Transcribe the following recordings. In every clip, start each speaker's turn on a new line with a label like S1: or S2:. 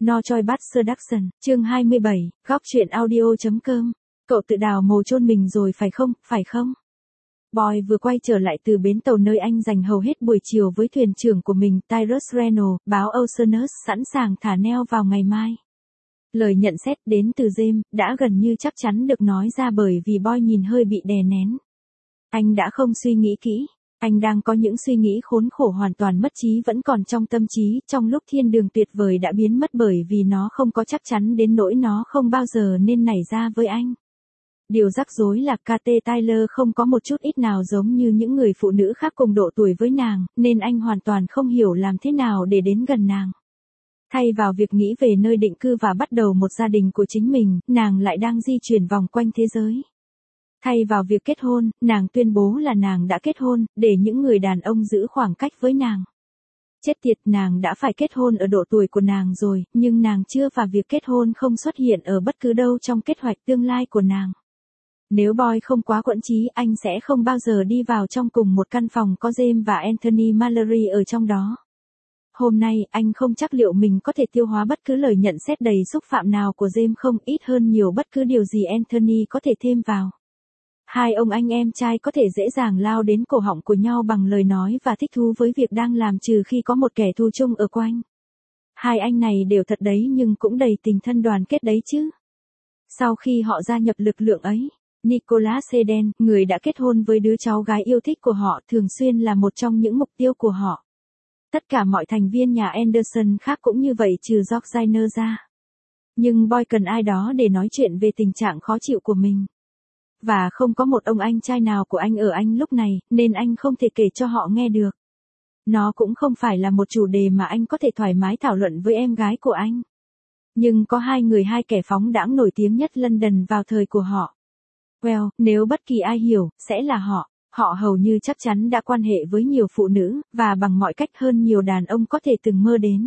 S1: No Choi Bad Seduction, chương 27, góc truyện audio.com. Cậu tự đào mồ chôn mình rồi phải không? Boy vừa quay trở lại từ bến tàu nơi anh dành hầu hết buổi chiều với thuyền trưởng của mình Tyrus Reynolds, báo Oceanus sẵn sàng thả neo vào ngày mai. Lời nhận xét đến từ James đã gần như chắc chắn được nói ra bởi vì Boy nhìn hơi bị đè nén. Anh đã không suy nghĩ kỹ. Anh đang có những suy nghĩ khốn khổ hoàn toàn mất trí vẫn còn trong tâm trí trong lúc thiên đường tuyệt vời đã biến mất bởi vì nó không có chắc chắn đến nỗi nó không bao giờ nên nảy ra với anh. Điều rắc rối là Kate Taylor không có một chút ít nào giống như những người phụ nữ khác cùng độ tuổi với nàng, nên anh hoàn toàn không hiểu làm thế nào để đến gần nàng. Thay vào việc nghĩ về nơi định cư và bắt đầu một gia đình của chính mình, nàng lại đang di chuyển vòng quanh thế giới. Thay vào việc kết hôn, nàng tuyên bố là nàng đã kết hôn, để những người đàn ông giữ khoảng cách với nàng. Chết tiệt, nàng đã phải kết hôn ở độ tuổi của nàng rồi, nhưng nàng chưa và việc kết hôn không xuất hiện ở bất cứ đâu trong kế hoạch tương lai của nàng. Nếu Boy không quá quẫn trí, anh sẽ không bao giờ đi vào trong cùng một căn phòng có James và Anthony Mallory ở trong đó. Hôm nay, anh không chắc liệu mình có thể tiêu hóa bất cứ lời nhận xét đầy xúc phạm nào của James không, ít hơn nhiều bất cứ điều gì Anthony có thể thêm vào. Hai ông anh em trai có thể dễ dàng lao đến cổ họng của nhau bằng lời nói và thích thú với việc đang làm trừ khi có một kẻ thù chung ở quanh. Hai anh này đều thật đấy nhưng cũng đầy tình thân đoàn kết đấy chứ. Sau khi họ gia nhập lực lượng ấy, Nicholas Eden, người đã kết hôn với đứa cháu gái yêu thích của họ, thường xuyên là một trong những mục tiêu của họ. Tất cả mọi thành viên nhà Anderson khác cũng như vậy trừ George Zainer ra. Nhưng Boy cần ai đó để nói chuyện về tình trạng khó chịu của mình. Và không có một ông anh trai nào của anh ở anh lúc này, nên anh không thể kể cho họ nghe được. Nó cũng không phải là một chủ đề mà anh có thể thoải mái thảo luận với em gái của anh. Nhưng có hai kẻ phóng đãng nổi tiếng nhất London vào thời của họ. Well, nếu bất kỳ ai hiểu, sẽ là họ. Họ hầu như chắc chắn đã quan hệ với nhiều phụ nữ, và bằng mọi cách hơn nhiều đàn ông có thể từng mơ đến.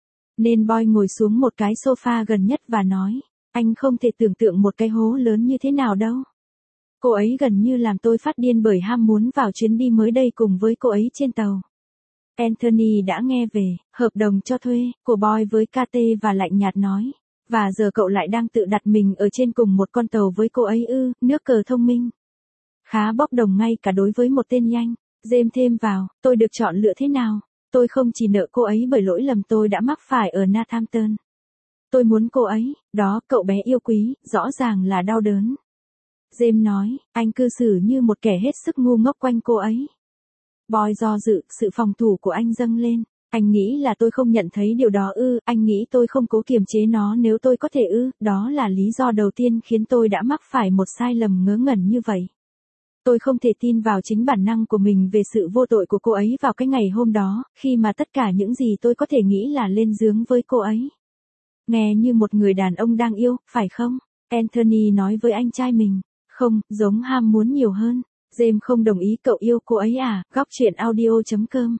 S1: Nên Boy ngồi xuống một cái sofa gần nhất và nói, anh không thể tưởng tượng một cái hố lớn như thế nào đâu. Cô ấy gần như làm tôi phát điên bởi ham muốn vào chuyến đi mới đây cùng với cô ấy trên tàu. Anthony đã nghe về hợp đồng cho thuê của Boy với Kate và lạnh nhạt nói. Và giờ cậu lại đang tự đặt mình ở trên cùng một con tàu với cô ấy ư, nước cờ thông minh. Khá bốc đồng ngay cả đối với một tên nhanh. James thêm vào, tôi được chọn lựa thế nào? Tôi không chỉ nợ cô ấy bởi lỗi lầm tôi đã mắc phải ở Northampton. Tôi muốn cô ấy, đó, cậu bé yêu quý, rõ ràng là đau đớn. James nói, anh cư xử như một kẻ hết sức ngu ngốc quanh cô ấy. Boy do dự, sự phòng thủ của anh dâng lên. Anh nghĩ là tôi không nhận thấy điều đó ư, anh nghĩ tôi không cố kiềm chế nó nếu tôi có thể ư, đó là lý do đầu tiên khiến tôi đã mắc phải một sai lầm ngớ ngẩn như vậy. Tôi không thể tin vào chính bản năng của mình về sự vô tội của cô ấy vào cái ngày hôm đó, khi mà tất cả những gì tôi có thể nghĩ là lên giường với cô ấy. Nghe như một người đàn ông đang yêu, phải không? Anthony nói với anh trai mình. Không, giống ham muốn nhiều hơn. James không đồng ý, cậu yêu cô ấy à, góc truyện audio.com.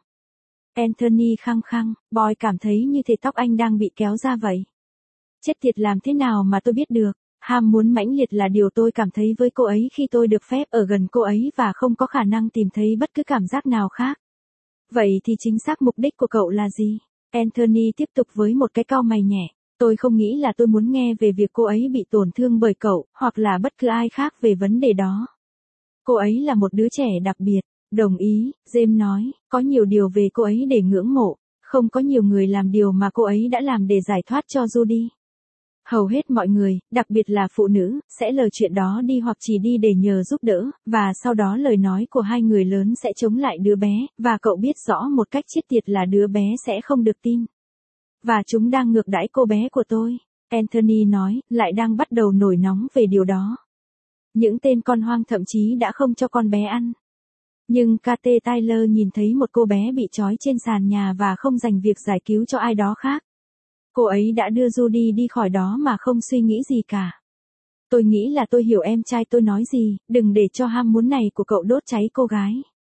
S1: Anthony khăng khăng, Boy cảm thấy như thể tóc anh đang bị kéo ra vậy. Chết tiệt, làm thế nào mà tôi biết được, ham muốn mãnh liệt là điều tôi cảm thấy với cô ấy khi tôi được phép ở gần cô ấy và không có khả năng tìm thấy bất cứ cảm giác nào khác. Vậy thì chính xác mục đích của cậu là gì? Anthony tiếp tục với một cái cau mày nhẹ. Tôi không nghĩ là tôi muốn nghe về việc cô ấy bị tổn thương bởi cậu, hoặc là bất cứ ai khác về vấn đề đó. Cô ấy là một đứa trẻ đặc biệt. Đồng ý, James nói, có nhiều điều về cô ấy để ngưỡng mộ, không có nhiều người làm điều mà cô ấy đã làm để giải thoát cho Judy. Hầu hết mọi người, đặc biệt là phụ nữ, sẽ lờ chuyện đó đi hoặc chỉ đi để nhờ giúp đỡ, và sau đó lời nói của hai người lớn sẽ chống lại đứa bé, và cậu biết rõ một cách chết tiệt là đứa bé sẽ không được tin. Và chúng đang ngược đãi cô bé của tôi, Anthony nói, lại đang bắt đầu nổi nóng về điều đó. Những tên con hoang thậm chí đã không cho con bé ăn. Nhưng Kate Taylor nhìn thấy một cô bé bị trói trên sàn nhà và không dành việc giải cứu cho ai đó khác. Cô ấy đã đưa Judy đi khỏi đó mà không suy nghĩ gì cả. Tôi nghĩ là tôi hiểu em trai tôi nói gì, đừng để cho ham muốn này của cậu đốt cháy cô gái.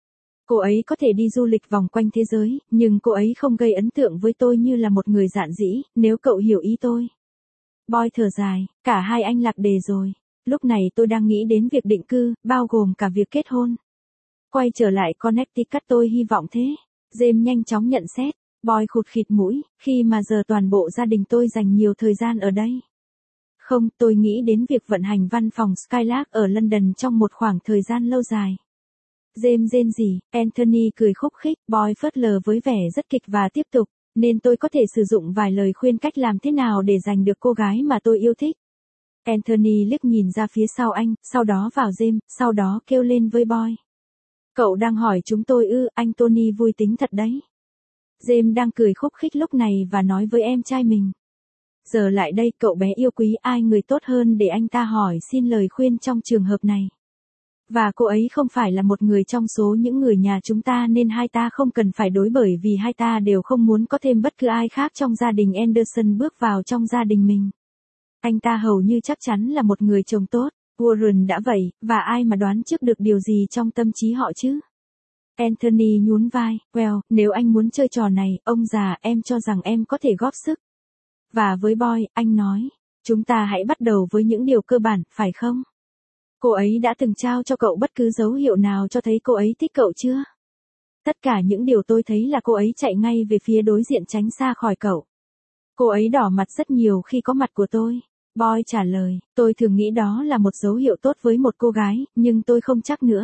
S1: Cô ấy có thể đi du lịch vòng quanh thế giới, nhưng cô ấy không gây ấn tượng với tôi như là một người dạn dĩ, nếu cậu hiểu ý tôi. Boy thở dài, cả hai anh lạc đề rồi. Lúc này tôi đang nghĩ đến việc định cư, bao gồm cả việc kết hôn. Quay trở lại Connecticut, tôi hy vọng thế. James nhanh chóng nhận xét. Boy khụt khịt mũi, khi mà giờ toàn bộ gia đình tôi dành nhiều thời gian ở đây. Không, tôi nghĩ đến việc vận hành văn phòng Skylark ở London trong một khoảng thời gian lâu dài. James rên rỉ, Anthony cười khúc khích, Boy phớt lờ với vẻ rất kịch và tiếp tục, nên tôi có thể sử dụng vài lời khuyên cách làm thế nào để giành được cô gái mà tôi yêu thích. Anthony liếc nhìn ra phía sau anh, sau đó vào James, sau đó kêu lên với Boy. Cậu đang hỏi chúng tôi ư? Anh Tony vui tính thật đấy. James đang cười khúc khích lúc này và nói với em trai mình. Giờ lại đây cậu bé yêu quý, ai người tốt hơn để anh ta hỏi xin lời khuyên trong trường hợp này. Và cô ấy không phải là một người trong số những người nhà chúng ta nên hai ta không cần phải đối, bởi vì hai ta đều không muốn có thêm bất cứ ai khác trong gia đình Anderson bước vào trong gia đình mình. Anh ta hầu như chắc chắn là một người chồng tốt, Warren đã vậy, và ai mà đoán trước được điều gì trong tâm trí họ chứ? Anthony nhún vai, well, nếu anh muốn chơi trò này, ông già, em cho rằng em có thể góp sức. Và với Boy, anh nói, chúng ta hãy bắt đầu với những điều cơ bản, phải không? Cô ấy đã từng trao cho cậu bất cứ dấu hiệu nào cho thấy cô ấy thích cậu chưa? Tất cả những điều tôi thấy là cô ấy chạy ngay về phía đối diện tránh xa khỏi cậu. Cô ấy đỏ mặt rất nhiều khi có mặt của tôi. Boy trả lời, tôi thường nghĩ đó là một dấu hiệu tốt với một cô gái, nhưng tôi không chắc nữa.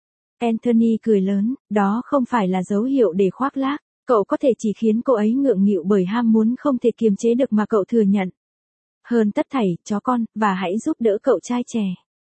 S1: Anthony cười lớn, đó không phải là dấu hiệu để khoác lác, cậu có thể chỉ khiến cô ấy ngượng nghịu bởi ham muốn không thể kiềm chế được mà cậu thừa nhận. Hơn tất thảy, chó con, và hãy giúp đỡ cậu trai trẻ.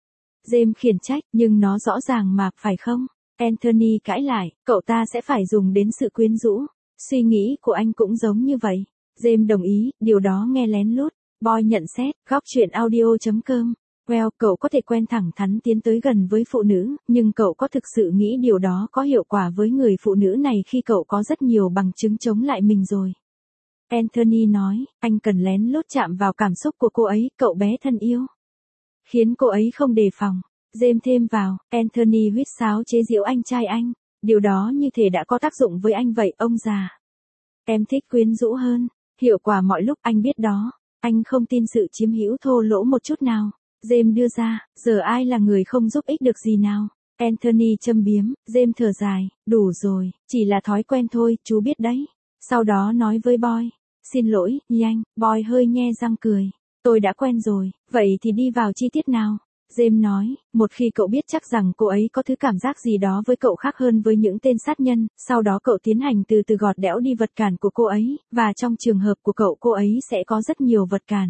S1: James khiển trách, nhưng nó rõ ràng mà, phải không? Anthony cãi lại, cậu ta sẽ phải dùng đến sự quyến rũ. Suy nghĩ của anh cũng giống như vậy. James đồng ý, điều đó nghe lén lút. Boy nhận xét, góc chuyện audio.com. Well, cậu có thể quen thẳng thắn tiến tới gần với phụ nữ, nhưng cậu có thực sự nghĩ điều đó có hiệu quả với người phụ nữ này khi cậu có rất nhiều bằng chứng chống lại mình rồi? Anthony nói, anh cần lén lút chạm vào cảm xúc của cô ấy, cậu bé thân yêu. Khiến cô ấy không đề phòng. James thêm vào, Anthony huýt sáo chế giễu anh trai anh. Điều đó như thể đã có tác dụng với anh vậy, ông già. Em thích quyến rũ hơn. Hiệu quả mọi lúc, anh biết đó. Anh không tin sự chiếm hữu thô lỗ một chút nào. James đưa ra, giờ ai là người không giúp ích được gì nào? Anthony châm biếm, James thở dài, đủ rồi, chỉ là thói quen thôi, chú biết đấy. Sau đó nói với Boy, xin lỗi, nhanh, Boy hơi nhe răng cười. Tôi đã quen rồi, vậy thì đi vào chi tiết nào. James nói, một khi cậu biết chắc rằng cô ấy có thứ cảm giác gì đó với cậu khác hơn với những tên sát nhân, sau đó cậu tiến hành từ từ gọt đẽo đi vật cản của cô ấy, và trong trường hợp của cậu cô ấy sẽ có rất nhiều vật cản.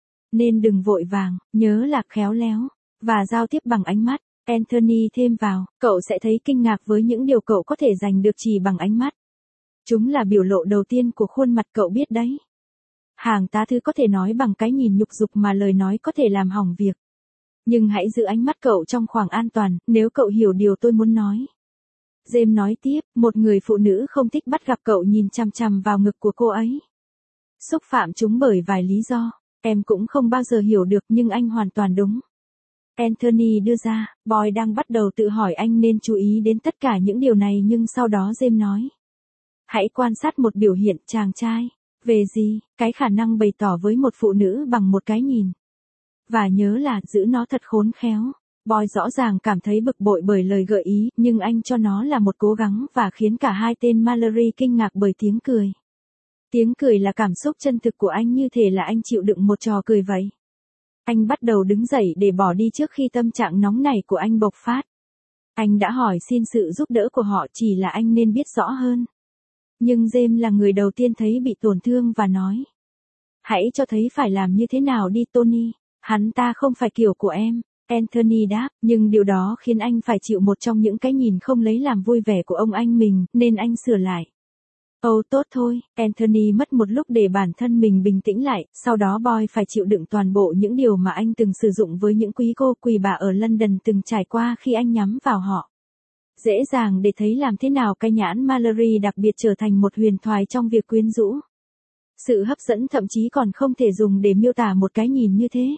S1: Nên đừng vội vàng, nhớ là khéo léo, và giao tiếp bằng ánh mắt. Anthony thêm vào, cậu sẽ thấy kinh ngạc với những điều cậu có thể giành được chỉ bằng ánh mắt. Chúng là biểu lộ đầu tiên của khuôn mặt, cậu biết đấy. Hàng tá thứ có thể nói bằng cái nhìn nhục dục mà lời nói có thể làm hỏng việc. Nhưng hãy giữ ánh mắt cậu trong khoảng an toàn, nếu cậu hiểu điều tôi muốn nói. James nói tiếp, một người phụ nữ không thích bắt gặp cậu nhìn chằm chằm vào ngực của cô ấy. Xúc phạm chúng bởi vài lý do. Em cũng không bao giờ hiểu được, nhưng anh hoàn toàn đúng. Anthony đưa ra, Boy đang bắt đầu tự hỏi anh nên chú ý đến tất cả những điều này, nhưng sau đó James nói. Hãy quan sát một biểu hiện, chàng trai. Về gì? Cái khả năng bày tỏ với một phụ nữ bằng một cái nhìn. Và nhớ là, giữ nó thật khốn khéo. Boy rõ ràng cảm thấy bực bội bởi lời gợi ý, nhưng anh cho nó là một cố gắng và khiến cả hai tên Mallory kinh ngạc bởi tiếng cười. Tiếng cười là cảm xúc chân thực của anh, như thể là anh chịu đựng một trò cười vậy. Anh bắt đầu đứng dậy để bỏ đi trước khi tâm trạng nóng nảy của anh bộc phát. Anh đã hỏi xin sự giúp đỡ của họ, chỉ là anh nên biết rõ hơn. Nhưng James là người đầu tiên thấy bị tổn thương và nói. Hãy cho thấy phải làm như thế nào đi Tony, hắn ta không phải kiểu của em. Anthony đáp, nhưng điều đó khiến anh phải chịu một trong những cái nhìn không lấy làm vui vẻ của ông anh mình, nên anh sửa lại. Ồ tốt thôi, Anthony mất một lúc để bản thân mình bình tĩnh lại, sau đó Boy phải chịu đựng toàn bộ những điều mà anh từng sử dụng với những quý cô quỳ bà ở London từng trải qua khi anh nhắm vào họ. Dễ dàng để thấy làm thế nào cái nhãn Mallory đặc biệt trở thành một huyền thoại trong việc quyến rũ. Sự hấp dẫn thậm chí còn không thể dùng để miêu tả một cái nhìn như thế.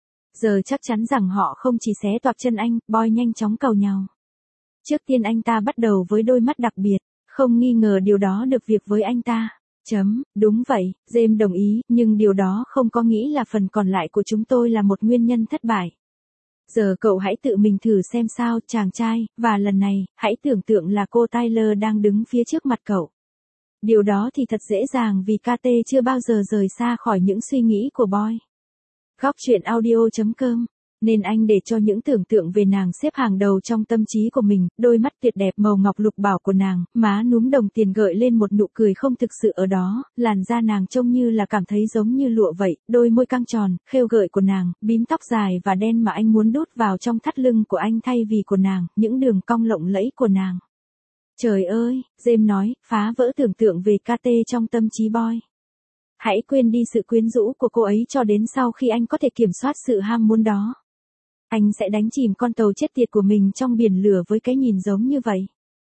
S1: Giờ chắc chắn rằng họ không chỉ xé toạc chân anh, Boy nhanh chóng cầu nhau. Trước tiên anh ta bắt đầu với đôi mắt đặc biệt. Không nghi ngờ điều đó được việc với anh ta. Đúng vậy, James đồng ý, nhưng điều đó không có nghĩa là phần còn lại của chúng tôi là một nguyên nhân thất bại. Giờ cậu hãy tự mình thử xem sao, chàng trai, và lần này, hãy tưởng tượng là cô Tyler đang đứng phía trước mặt cậu. Điều đó thì thật dễ dàng vì KT chưa bao giờ rời xa khỏi những suy nghĩ của Boy. Góc truyện audio.com. Nên anh để cho những tưởng tượng về nàng xếp hàng đầu trong tâm trí của mình, đôi mắt tuyệt đẹp màu ngọc lục bảo của nàng, má núm đồng tiền gợi lên một nụ cười không thực sự ở đó, làn da nàng trông như là cảm thấy giống như lụa vậy, đôi môi căng tròn, khêu gợi của nàng, bím tóc dài và đen mà anh muốn đút vào trong thắt lưng của anh thay vì của nàng, những đường cong lộng lẫy của nàng. Trời ơi, James nói, phá vỡ tưởng tượng về KT trong tâm trí Boy. Hãy quên đi sự quyến rũ của cô ấy cho đến sau khi anh có thể kiểm soát sự ham muốn đó. Anh sẽ đánh chìm con tàu chết tiệt của mình trong biển lửa với cái nhìn giống như vậy.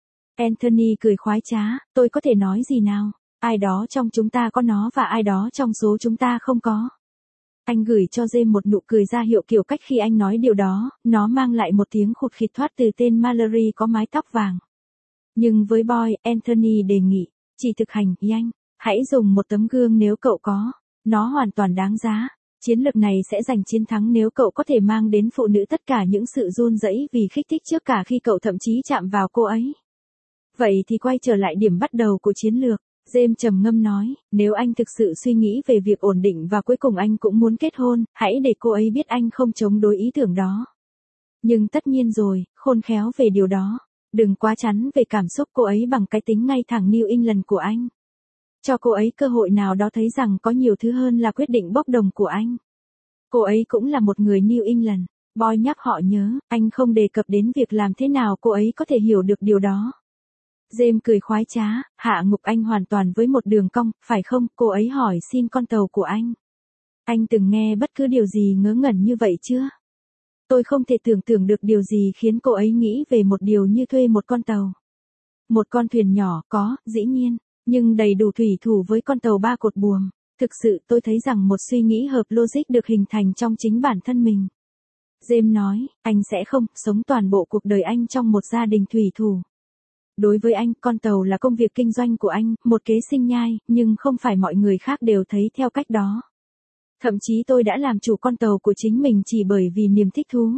S1: Anthony cười khoái trá, tôi có thể nói gì nào? Ai đó trong chúng ta có nó và ai đó trong số chúng ta không có. Anh gửi cho James một nụ cười ra hiệu kiểu cách khi anh nói điều đó, nó mang lại một tiếng khụt khịt thoát từ tên Mallory có mái tóc vàng. Nhưng với Boy, Anthony đề nghị, chỉ thực hành, anh. Hãy dùng một tấm gương nếu cậu có. Nó hoàn toàn đáng giá. Chiến lược này sẽ giành chiến thắng nếu cậu có thể mang đến phụ nữ tất cả những sự run rẩy vì kích thích trước cả khi cậu thậm chí chạm vào cô ấy. Vậy thì quay trở lại điểm bắt đầu của chiến lược. James trầm ngâm nói, nếu anh thực sự suy nghĩ về việc ổn định và cuối cùng anh cũng muốn kết hôn, hãy để cô ấy biết anh không chống đối ý tưởng đó. Nhưng tất nhiên rồi, khôn khéo về điều đó. Đừng quá chắn về cảm xúc cô ấy bằng cái tính ngay thẳng New England của anh. Cho cô ấy cơ hội nào đó thấy rằng có nhiều thứ hơn là quyết định bốc đồng của anh. Cô ấy cũng là một người New England. Boy nhắc họ nhớ, anh không đề cập đến việc làm thế nào cô ấy có thể hiểu được điều đó. James cười khoái trá, hạ ngục anh hoàn toàn với một đường cong, phải không? Cô ấy hỏi xin con tàu của anh. Anh từng nghe bất cứ điều gì ngớ ngẩn như vậy chưa? Tôi không thể tưởng tượng được điều gì khiến cô ấy nghĩ về một điều như thuê một con tàu. Một con thuyền nhỏ, có, dĩ nhiên, nhưng đầy đủ thủy thủ với con tàu 3 cột buồm. Thực sự tôi thấy rằng một suy nghĩ hợp logic được hình thành trong chính bản thân mình. James nói, anh sẽ không sống toàn bộ cuộc đời anh trong một gia đình thủy thủ. Đối với anh, con tàu là công việc kinh doanh của anh, một kế sinh nhai, nhưng không phải mọi người khác đều thấy theo cách đó. Thậm chí tôi đã làm chủ con tàu của chính mình chỉ bởi vì niềm thích thú.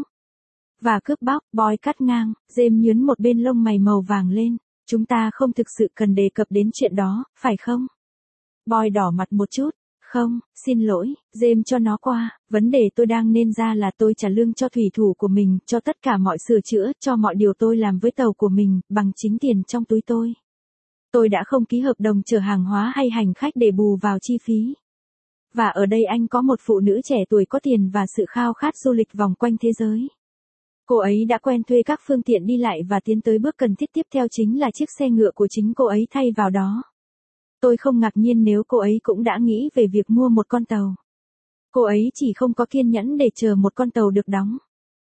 S1: Và cướp bóc, Boy cắt ngang, James nhướng một bên lông mày màu vàng lên. Chúng ta không thực sự cần đề cập đến chuyện đó, phải không? Boy đỏ mặt một chút. Không, xin lỗi, James cho nó qua. Vấn đề tôi đang nên ra là tôi trả lương cho thủy thủ của mình, cho tất cả mọi sửa chữa, cho mọi điều tôi làm với tàu của mình, bằng chính tiền trong túi tôi. Tôi đã không ký hợp đồng chở hàng hóa hay hành khách để bù vào chi phí. Và ở đây anh có một phụ nữ trẻ tuổi có tiền và sự khao khát du lịch vòng quanh thế giới. Cô ấy đã quen thuê các phương tiện đi lại và tiến tới bước cần thiết tiếp theo chính là chiếc xe ngựa của chính cô ấy thay vào đó. Tôi không ngạc nhiên nếu cô ấy cũng đã nghĩ về việc mua một con tàu. Cô ấy chỉ không có kiên nhẫn để chờ một con tàu được đóng.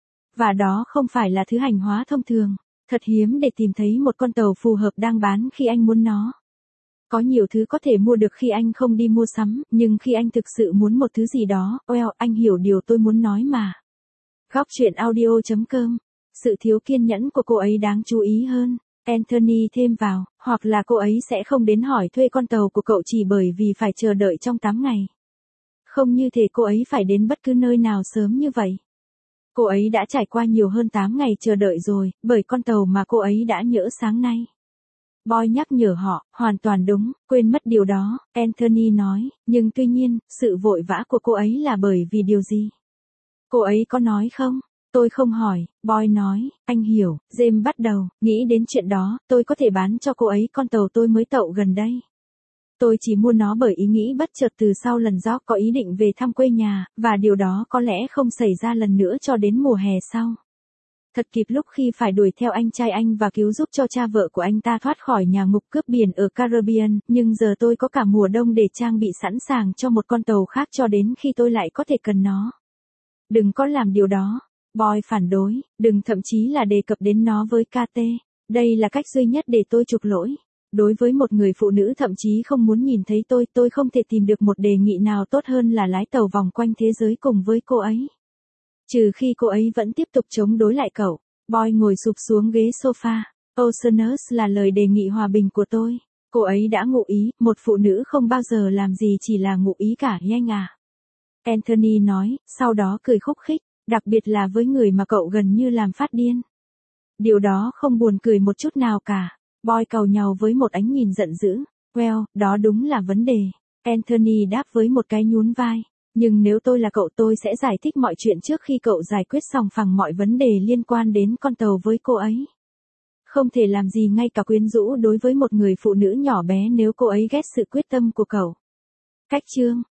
S1: Và đó không phải là thứ hành hóa thông thường. Thật hiếm để tìm thấy một con tàu phù hợp đang bán khi anh muốn nó. Có nhiều thứ có thể mua được khi anh không đi mua sắm, nhưng khi anh thực sự muốn một thứ gì đó, well, anh hiểu điều tôi muốn nói mà. Góc truyện audio.com. Sự thiếu kiên nhẫn của cô ấy đáng chú ý hơn. Anthony thêm vào, hoặc là cô ấy sẽ không đến hỏi thuê con tàu của cậu chỉ bởi vì phải chờ đợi trong 8 ngày. Không như thể cô ấy phải đến bất cứ nơi nào sớm như vậy. Cô ấy đã trải qua nhiều hơn 8 ngày chờ đợi rồi, bởi con tàu mà cô ấy đã nhỡ sáng nay. Boy nhắc nhở họ, hoàn toàn đúng, quên mất điều đó, Anthony nói, nhưng tuy nhiên, sự vội vã của cô ấy là bởi vì điều gì? Cô ấy có nói không? Tôi không hỏi, Boy nói, anh hiểu, James bắt đầu, nghĩ đến chuyện đó, tôi có thể bán cho cô ấy con tàu tôi mới tậu gần đây. Tôi chỉ mua nó bởi ý nghĩ bất chợt từ sau lần George có ý định về thăm quê nhà, và điều đó có lẽ không xảy ra lần nữa cho đến mùa hè sau. Thật kịp lúc khi phải đuổi theo anh trai anh và cứu giúp cho cha vợ của anh ta thoát khỏi nhà ngục cướp biển ở Caribbean, nhưng giờ tôi có cả mùa đông để trang bị sẵn sàng cho một con tàu khác cho đến khi tôi lại có thể cần nó. Đừng có làm điều đó. Boy phản đối, đừng thậm chí là đề cập đến nó với KT. Đây là cách duy nhất để tôi chuộc lỗi. Đối với một người phụ nữ thậm chí không muốn nhìn thấy tôi không thể tìm được một đề nghị nào tốt hơn là lái tàu vòng quanh thế giới cùng với cô ấy. Trừ khi cô ấy vẫn tiếp tục chống đối lại cậu. Boy ngồi sụp xuống ghế sofa. Oceanus là lời đề nghị hòa bình của tôi. Cô ấy đã ngụ ý, một phụ nữ không bao giờ làm gì chỉ là ngụ ý cả nhanh à. Anthony nói, sau đó cười khúc khích, đặc biệt là với người mà cậu gần như làm phát điên. Điều đó không buồn cười một chút nào cả. Boy càu nhàu với một ánh nhìn giận dữ. Well, đó đúng là vấn đề. Anthony đáp với một cái nhún vai. Nhưng nếu tôi là cậu tôi sẽ giải thích mọi chuyện trước khi cậu giải quyết sòng phẳng mọi vấn đề liên quan đến con tàu với cô ấy. Không thể làm gì ngay cả quyến rũ đối với một người phụ nữ nhỏ bé nếu cô ấy ghét sự quyết tâm của cậu. Cách chương